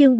Chương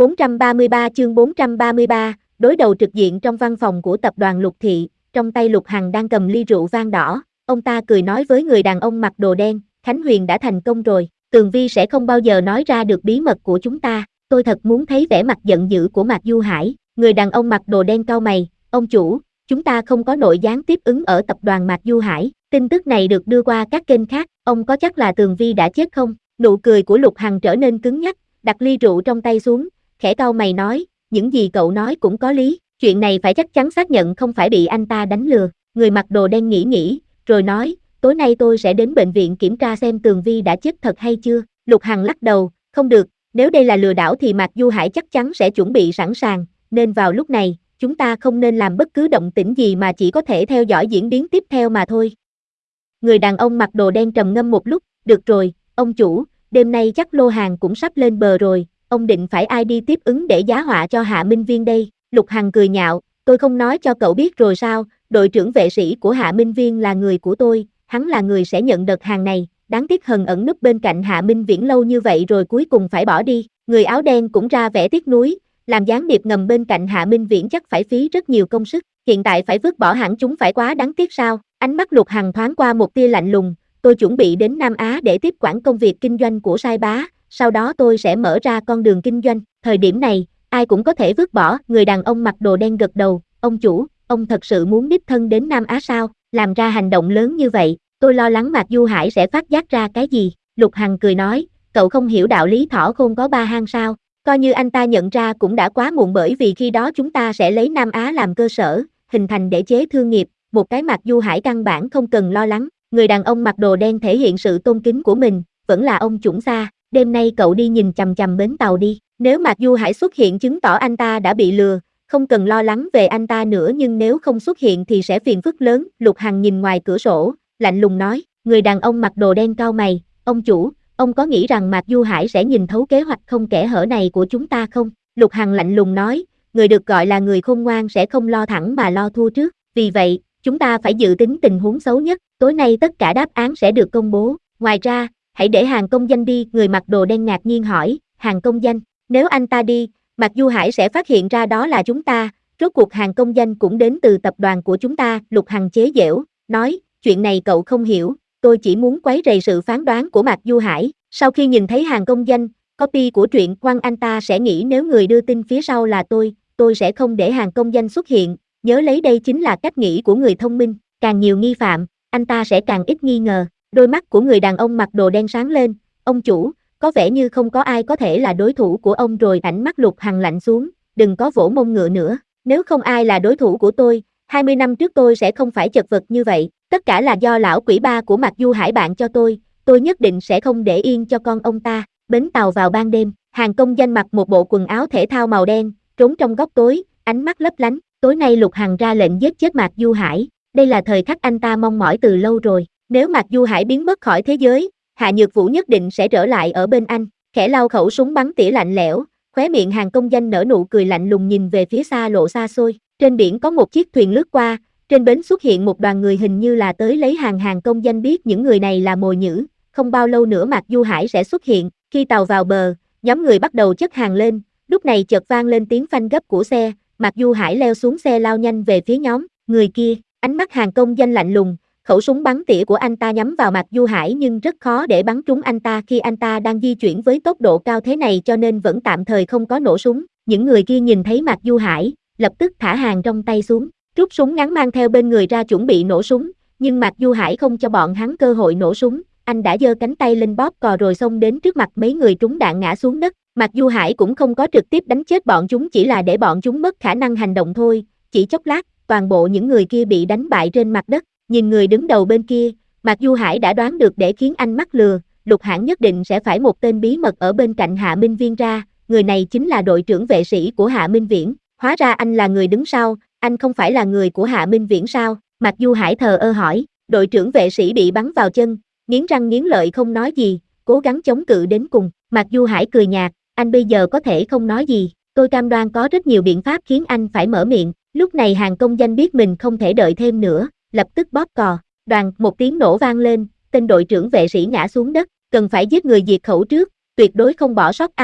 433, đối đầu trực diện trong văn phòng của tập đoàn Lục Thị, trong tay Lục Hằng đang cầm ly rượu vang đỏ, ông ta cười nói với người đàn ông mặc đồ đen, Khánh Huyền đã thành công rồi, Tường Vi sẽ không bao giờ nói ra được bí mật của chúng ta, tôi thật muốn thấy vẻ mặt giận dữ của Mạc Du Hải, người đàn ông mặc đồ đen cau mày, ông chủ, chúng ta không có nội gián tiếp ứng ở tập đoàn Mạc Du Hải, tin tức này được đưa qua các kênh khác, ông có chắc là Tường Vi đã chết không? Nụ cười của Lục Hằng trở nên cứng nhắc, đặt ly rượu trong tay xuống, khẽ cau mày nói, những gì cậu nói cũng có lý, chuyện này phải chắc chắn xác nhận không phải bị anh ta đánh lừa, người mặc đồ đen nghĩ, rồi nói, tối nay tôi sẽ đến bệnh viện kiểm tra xem Tường Vi đã chết thật hay chưa, Lục Hằng lắc đầu, không được, nếu đây là lừa đảo thì Mạc Du Hải chắc chắn sẽ chuẩn bị sẵn sàng, nên vào lúc này, chúng ta không nên làm bất cứ động tĩnh gì mà chỉ có thể theo dõi diễn biến tiếp theo mà thôi. Người đàn ông mặc đồ đen trầm ngâm một lúc, được rồi, ông chủ, đêm nay chắc lô hàng cũng sắp lên bờ rồi, ông định phải ai đi tiếp ứng để giá họa cho Hạ Minh Viên đây, Lục Hằng cười nhạo, tôi không nói cho cậu biết rồi sao, đội trưởng vệ sĩ của Hạ Minh Viên là người của tôi, hắn là người sẽ nhận đợt hàng này, đáng tiếc Hần ẩn núp bên cạnh Hạ Minh Viễn lâu như vậy rồi cuối cùng phải bỏ đi, người áo đen cũng ra vẻ tiếc nuối, làm gián điệp ngầm bên cạnh Hạ Minh Viễn chắc phải phí rất nhiều công sức, hiện tại phải vứt bỏ hẳn chúng phải quá đáng tiếc sao, ánh mắt Lục Hằng thoáng qua một tia lạnh lùng, tôi chuẩn bị đến Nam Á để tiếp quản công việc kinh doanh của Sai Bá, sau đó tôi sẽ mở ra con đường kinh doanh, thời điểm này, ai cũng có thể vứt bỏ, người đàn ông mặc đồ đen gật đầu, ông chủ, ông thật sự muốn đích thân đến Nam Á sao, làm ra hành động lớn như vậy, tôi lo lắng Mạc Du Hải sẽ phát giác ra cái gì, Lục Hằng cười nói, cậu không hiểu đạo lý thỏ khôn có ba hang sao, coi như anh ta nhận ra cũng đã quá muộn bởi vì khi đó chúng ta sẽ lấy Nam Á làm cơ sở, hình thành đế chế thương nghiệp, một cái Mạc Du Hải căn bản không cần lo lắng, người đàn ông mặc đồ đen thể hiện sự tôn kính của mình, vẫn là ông Chủng Xa, đêm nay cậu đi nhìn chằm chằm bến tàu đi, nếu Mạc Du Hải xuất hiện chứng tỏ anh ta đã bị lừa, không cần lo lắng về anh ta nữa nhưng nếu không xuất hiện thì sẽ phiền phức lớn, Lục Hằng nhìn ngoài cửa sổ, lạnh lùng nói, người đàn ông mặc đồ đen cau mày, ông chủ, ông có nghĩ rằng Mạc Du Hải sẽ nhìn thấu kế hoạch không kẽ hở này của chúng ta không? Lục Hằng lạnh lùng nói, người được gọi là người khôn ngoan sẽ không lo thẳng mà lo thua trước, vì vậy, chúng ta phải dự tính tình huống xấu nhất, tối nay tất cả đáp án sẽ được công bố, ngoài ra, hãy để hàng công danh đi, người mặc đồ đen ngạc nhiên hỏi, hàng công danh, nếu anh ta đi, Mạc Du Hải sẽ phát hiện ra đó là chúng ta, rốt cuộc hàng công danh cũng đến từ tập đoàn của chúng ta, Lục Hằng chế giễu, nói, chuyện này cậu không hiểu, tôi chỉ muốn quấy rầy sự phán đoán của Mạc Du Hải, sau khi nhìn thấy hàng công danh, copy của truyện quăng anh ta sẽ nghĩ nếu người đưa tin phía sau là tôi sẽ không để hàng công danh xuất hiện, nhớ lấy đây chính là cách nghĩ của người thông minh, càng nhiều nghi phạm, anh ta sẽ càng ít nghi ngờ, đôi mắt của người đàn ông mặc đồ đen sáng lên, ông chủ, có vẻ như không có ai có thể là đối thủ của ông rồi ánh mắt Lục Hằng lạnh xuống, đừng có vỗ mông ngựa nữa, nếu không ai là đối thủ của tôi, 20 năm trước tôi sẽ không phải chật vật như vậy, tất cả là do lão quỷ ba của Mạc Du Hải bạn cho tôi nhất định sẽ không để yên cho con ông ta, bến tàu vào ban đêm, hàng công danh mặc một bộ quần áo thể thao màu đen, trốn trong góc tối, ánh mắt lấp lánh, tối nay Lục Hằng ra lệnh giết chết Mạc Du Hải, đây là thời khắc anh ta mong mỏi từ lâu rồi, nếu Mạc Du Hải biến mất khỏi thế giới, Hạ Nhược Vũ nhất định sẽ trở lại ở bên anh, khẽ lau khẩu súng bắn tỉa lạnh lẽo, khóe miệng hàng công danh nở nụ cười lạnh lùng nhìn về phía xa lộ xa xôi, trên biển có một chiếc thuyền lướt qua, trên bến xuất hiện một đoàn người hình như là tới lấy hàng, hàng công danh biết những người này là mồi nhử, không bao lâu nữa Mạc Du Hải sẽ xuất hiện, khi tàu vào bờ, nhóm người bắt đầu chất hàng lên, lúc này chợt vang lên tiếng phanh gấp của xe, Mạc Du Hải leo xuống xe lao nhanh về phía nhóm người kia, ánh mắt hàng công danh lạnh lùng, khẩu súng bắn tỉa của anh ta nhắm vào Mạc Du Hải nhưng rất khó để bắn trúng anh ta khi anh ta đang di chuyển với tốc độ cao thế này cho nên vẫn tạm thời không có nổ súng, những người kia nhìn thấy Mạc Du Hải, lập tức thả hàng trong tay xuống, rút súng ngắn mang theo bên người ra chuẩn bị nổ súng, nhưng Mạc Du Hải không cho bọn hắn cơ hội nổ súng, anh đã giơ cánh tay lên bóp cò rồi xông đến trước mặt mấy người trúng đạn ngã xuống đất, Mạc Du Hải cũng không có trực tiếp đánh chết bọn chúng chỉ là để bọn chúng mất khả năng hành động thôi, chỉ chốc lát, toàn bộ những người kia bị đánh bại trên mặt đất, nhìn người đứng đầu bên kia, Mạc Du Hải đã đoán được để khiến anh mắc lừa, Lục Hãn nhất định sẽ phải một tên bí mật ở bên cạnh Hạ Minh Viên ra, người này chính là đội trưởng vệ sĩ của Hạ Minh Viễn, hóa ra anh là người đứng sau, anh không phải là người của Hạ Minh Viễn sao, Mạc Du Hải thờ ơ hỏi, đội trưởng vệ sĩ bị bắn vào chân, nghiến răng nghiến lợi không nói gì, cố gắng chống cự đến cùng, Mạc Du Hải cười nhạt, anh bây giờ có thể không nói gì, tôi cam đoan có rất nhiều biện pháp khiến anh phải mở miệng, lúc này hàng công danh biết mình không thể đợi thêm nữa, lập tức bóp cò, đoàn một tiếng nổ vang lên, tên đội trưởng vệ sĩ ngã xuống đất, cần phải giết người diệt khẩu trước, tuyệt đối không bỏ sót ai,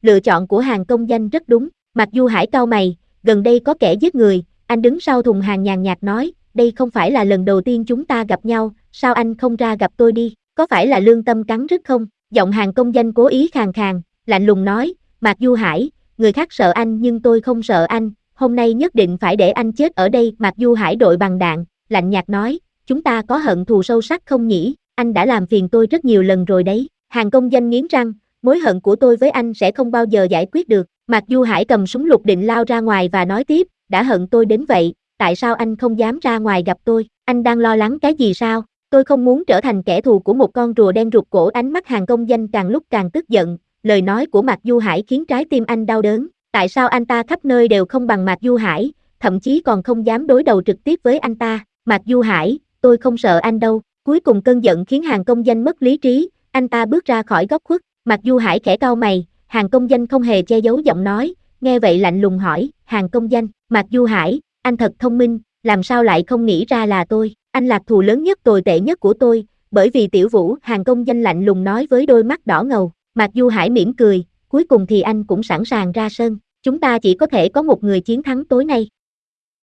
lựa chọn của Hàng công danh rất đúng. Mạc Du Hải cau mày, gần đây có kẻ giết người, anh đứng sau thùng hàng nhàn nhạt nói, đây không phải là lần đầu tiên chúng ta gặp nhau, sao anh không ra gặp tôi đi, có phải là lương tâm cắn rứt không? Giọng Hàng công danh cố ý khàn khàn, lạnh lùng nói, Mạc Du Hải, người khác sợ anh nhưng tôi không sợ anh, hôm nay nhất định phải để anh chết ở đây. Mạc Du Hải đội bằng đạn, lạnh nhạt nói, chúng ta có hận thù sâu sắc không nhỉ, anh đã làm phiền tôi rất nhiều lần rồi đấy. Hàng công danh nghiến răng, mối hận của tôi với anh sẽ không bao giờ giải quyết được. Mạc Du Hải cầm súng lục định lao ra ngoài và nói tiếp, đã hận tôi đến vậy, tại sao anh không dám ra ngoài gặp tôi, anh đang lo lắng cái gì sao? Tôi không muốn trở thành kẻ thù của một con rùa đen rụt cổ. Ánh mắt Hàng công danh càng lúc càng tức giận, lời nói của Mạc Du Hải khiến trái tim anh đau đớn, tại sao anh ta khắp nơi đều không bằng Mạc Du Hải, thậm chí còn không dám đối đầu trực tiếp với anh ta. Mạc Du Hải, tôi không sợ anh đâu. Cuối cùng cơn giận khiến Hàng công danh mất lý trí, anh ta bước ra khỏi góc khuất. Mạc Du Hải khẽ cau mày, Hàng công danh không hề che giấu giọng nói, nghe vậy lạnh lùng hỏi, Hàng công danh, Mạc Du Hải, anh thật thông minh, làm sao lại không nghĩ ra là tôi, anh là thù lớn nhất tồi tệ nhất của tôi, bởi vì Tiểu Vũ. Hàng công danh lạnh lùng nói với đôi mắt đỏ ngầu. Mạc Du Hải mỉm cười, cuối cùng thì anh cũng sẵn sàng ra sân, chúng ta chỉ có thể có một người chiến thắng tối nay.